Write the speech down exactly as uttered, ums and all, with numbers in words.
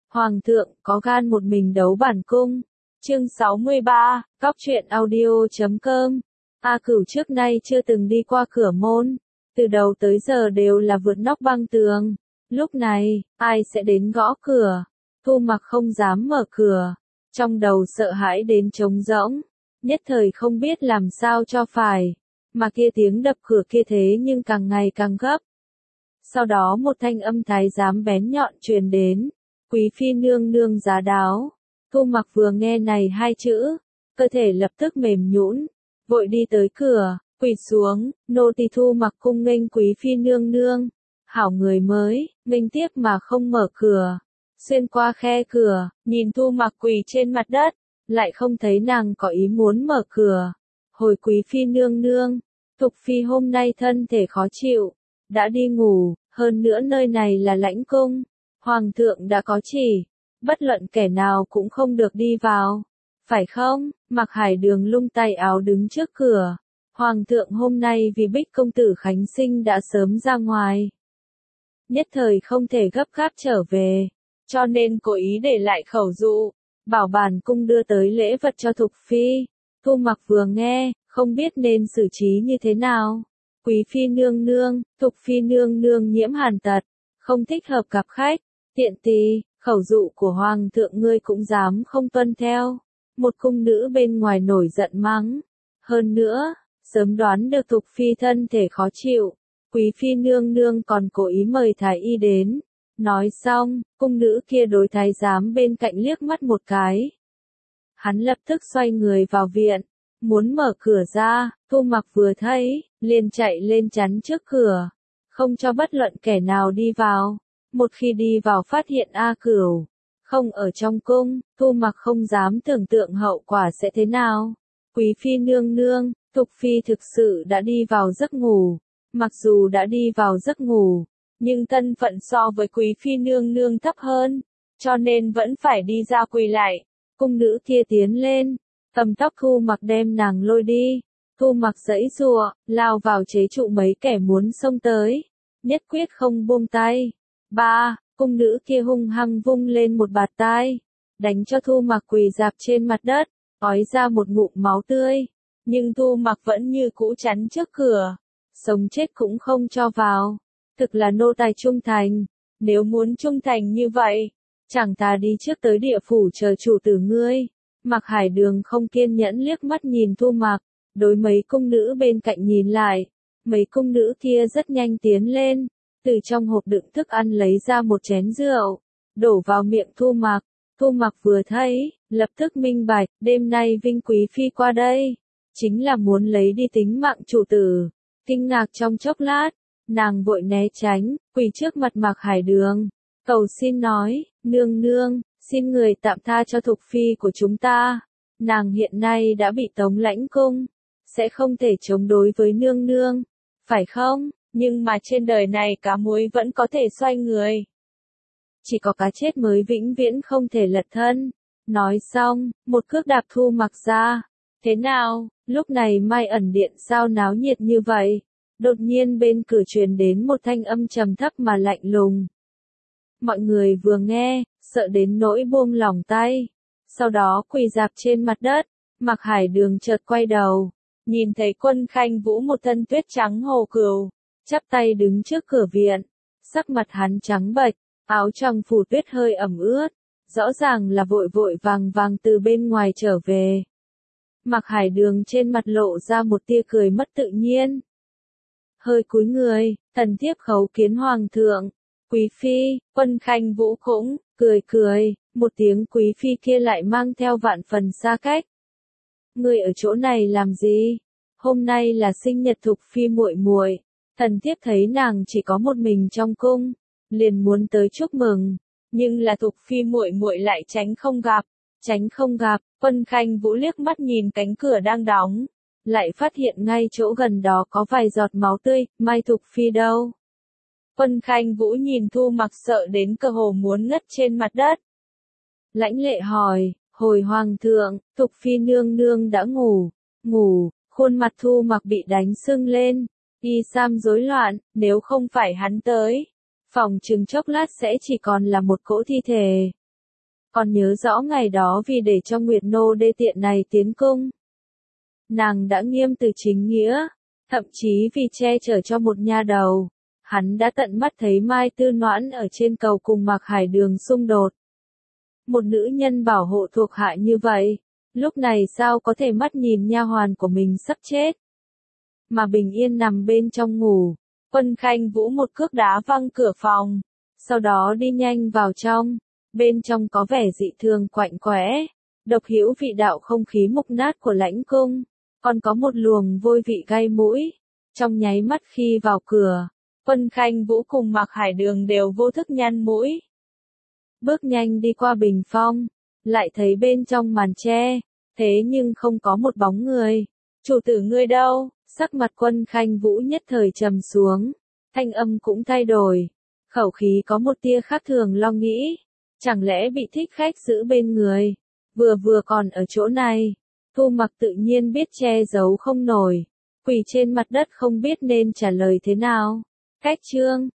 Hoàng thượng có gan một mình đấu bản cung. Chương sáu mươi ba, Cóc truyện audio chấm com. A Cửu trước nay chưa từng đi qua cửa môn, từ đầu tới giờ đều là vượt nóc băng tường. Lúc này, ai sẽ đến gõ cửa? Thu Mặc không dám mở cửa, trong đầu sợ hãi đến trống rỗng, nhất thời không biết làm sao cho phải, mà kia tiếng đập cửa kia thế nhưng càng ngày càng gấp. Sau đó một thanh âm thái giám bén nhọn truyền đến, Quý phi nương nương giá đáo. Thu Mặc vừa nghe này hai chữ, cơ thể lập tức mềm nhũn, vội đi tới cửa, quỳ xuống, nô tỳ Thu Mặc cung nghênh Quý phi nương nương. Hảo người mới, nghênh tiếp mà không mở cửa. Xuyên qua khe cửa, nhìn Thu Mặc quỳ trên mặt đất, lại không thấy nàng có ý muốn mở cửa. Hồi Quý phi nương nương, Thục phi hôm nay thân thể khó chịu, đã đi ngủ, hơn nữa nơi này là lãnh cung, hoàng thượng đã có chỉ, bất luận kẻ nào cũng không được đi vào. Phải không? Mạc Hải Đường lung tay áo đứng trước cửa. Hoàng thượng hôm nay vì Bích công tử khánh sinh đã sớm ra ngoài, nhất thời không thể gấp gáp trở về, cho nên cố ý để lại khẩu dụ, bảo bản cung đưa tới lễ vật cho Thục phi. Thu Mặc vừa nghe, không biết nên xử trí như thế nào. Quý phi nương nương, Thục phi nương nương nhiễm hàn tật, không thích hợp gặp khách, tiện tì, khẩu dụ của hoàng thượng ngươi cũng dám không tuân theo. Một cung nữ bên ngoài nổi giận mắng. Hơn nữa, sớm đoán được Thục phi thân thể khó chịu, Quý phi nương nương còn cố ý mời thái y đến. Nói xong, cung nữ kia đối thái giám bên cạnh liếc mắt một cái. Hắn lập tức xoay người vào viện, muốn mở cửa ra. Thu Mặc vừa thấy, liền chạy lên chắn trước cửa, không cho bất luận kẻ nào đi vào. Một khi đi vào phát hiện A Cửu không ở trong cung, Thu Mặc không dám tưởng tượng hậu quả sẽ thế nào. Quý phi nương nương, Thục phi thực sự đã đi vào giấc ngủ. Mặc dù đã đi vào giấc ngủ, nhưng thân phận so với Quý phi nương nương thấp hơn, cho nên vẫn phải đi ra quỳ lại. Cung nữ kia tiến lên, cầm tóc Thu Mặc đem nàng lôi đi. Thu Mặc giãy giụa, lao vào chế trụ mấy kẻ muốn xông tới, nhất quyết không buông tay. Ba, cung nữ kia hung hăng vung lên một bạt tai, đánh cho Thu Mặc quỳ rạp trên mặt đất, ói ra một ngụm máu tươi, nhưng Thu Mặc vẫn như cũ chắn trước cửa, sống chết cũng không cho vào. Thực là nô tài trung thành, nếu muốn trung thành như vậy, chẳng ta đi trước tới địa phủ chờ chủ tử ngươi. Mạc Hải Đường không kiên nhẫn liếc mắt nhìn Thu Mặc, đối mấy cung nữ bên cạnh nhìn lại, mấy cung nữ kia rất nhanh tiến lên, từ trong hộp đựng thức ăn lấy ra một chén rượu, đổ vào miệng Thu Mặc. Thu Mặc vừa thấy, lập tức minh bạch, đêm nay Vinh Quý phi qua đây, chính là muốn lấy đi tính mạng chủ tử. Kinh ngạc trong chốc lát, nàng vội né tránh, quỳ trước mặt Mạc Hải Đường, cầu xin nói, nương nương, xin người tạm tha cho Thục phi của chúng ta. Nàng hiện nay đã bị tống lãnh cung, sẽ không thể chống đối với nương nương, phải không? Nhưng mà trên đời này cá muối vẫn có thể xoay người. Chỉ có cá chết mới vĩnh viễn không thể lật thân. Nói xong, một cước đạp Thu Mặc ra. Thế nào, lúc này Mai ẩn điện sao náo nhiệt như vậy? Đột nhiên bên cửa truyền đến một thanh âm trầm thấp mà lạnh lùng. Mọi người vừa nghe, sợ đến nỗi buông lỏng tay. Sau đó quỳ rạp trên mặt đất, Mạc Hải Đường chợt quay đầu, nhìn thấy Quân Khanh Vũ một thân tuyết trắng hồ cừu, chắp tay đứng trước cửa viện, sắc mặt hắn trắng bệch, áo choàng phủ tuyết hơi ẩm ướt, rõ ràng là vội vội vàng vàng từ bên ngoài trở về. Mạc Hải Đường trên mặt lộ ra một tia cười mất tự nhiên. Hơi cúi người, thần thiếp khấu kiến hoàng thượng. Quý phi, Quân Khanh Vũ cũng cười cười, một tiếng quý phi kia lại mang theo vạn phần xa cách. Ngươi ở chỗ này làm gì? Hôm nay là sinh nhật Thục phi muội muội. Thần thiếp thấy nàng chỉ có một mình trong cung, liền muốn tới chúc mừng, nhưng là Thục phi muội muội lại tránh không gặp, tránh không gặp. Quân Khanh Vũ liếc mắt nhìn cánh cửa đang đóng, lại phát hiện ngay chỗ gần đó có vài giọt máu tươi. Mai Thục phi đâu? Quân Khanh Vũ nhìn Thu Mặc sợ đến cơ hồ muốn ngất trên mặt đất. Lãnh lệ hỏi, hồi hoàng thượng, Thục phi nương nương đã ngủ, ngủ. Khuôn mặt Thu Mặc bị đánh sưng lên, y sam rối loạn, nếu không phải hắn tới, phòng chừng chốc lát sẽ chỉ còn là một cỗ thi thể. Còn nhớ rõ ngày đó vì để cho Nguyệt Nô đê tiện này tiến cung. Nàng đã nghiêm từ chính nghĩa, thậm chí vì che chở cho một nha đầu. Hắn đã tận mắt thấy Mai Tư Noãn ở trên cầu cùng Mạc Hải Đường xung đột. Một nữ nhân bảo hộ thuộc hạ như vậy, lúc này sao có thể mắt nhìn nha hoàn của mình sắp chết. Mà bình yên nằm bên trong ngủ, Quân Khanh Vũ một cước đá văng cửa phòng, sau đó đi nhanh vào trong, bên trong có vẻ dị thường quạnh quẽ, độc hữu vị đạo không khí mục nát của lãnh cung, còn có một luồng vôi vị gai mũi. Trong nháy mắt khi vào cửa, Quân Khanh Vũ cùng Mạc Hải Đường đều vô thức nhăn mũi. Bước nhanh đi qua bình phong, lại thấy bên trong màn tre, thế nhưng không có một bóng người. Chủ tử ngươi đâu? Sắc mặt Quân Khanh Vũ nhất thời trầm xuống, thanh âm cũng thay đổi, khẩu khí có một tia khác thường lo nghĩ, chẳng lẽ bị thích khách giữ bên người, vừa vừa còn ở chỗ này. Thu Mặc tự nhiên biết che giấu không nổi, quỳ trên mặt đất không biết nên trả lời thế nào. Cách chương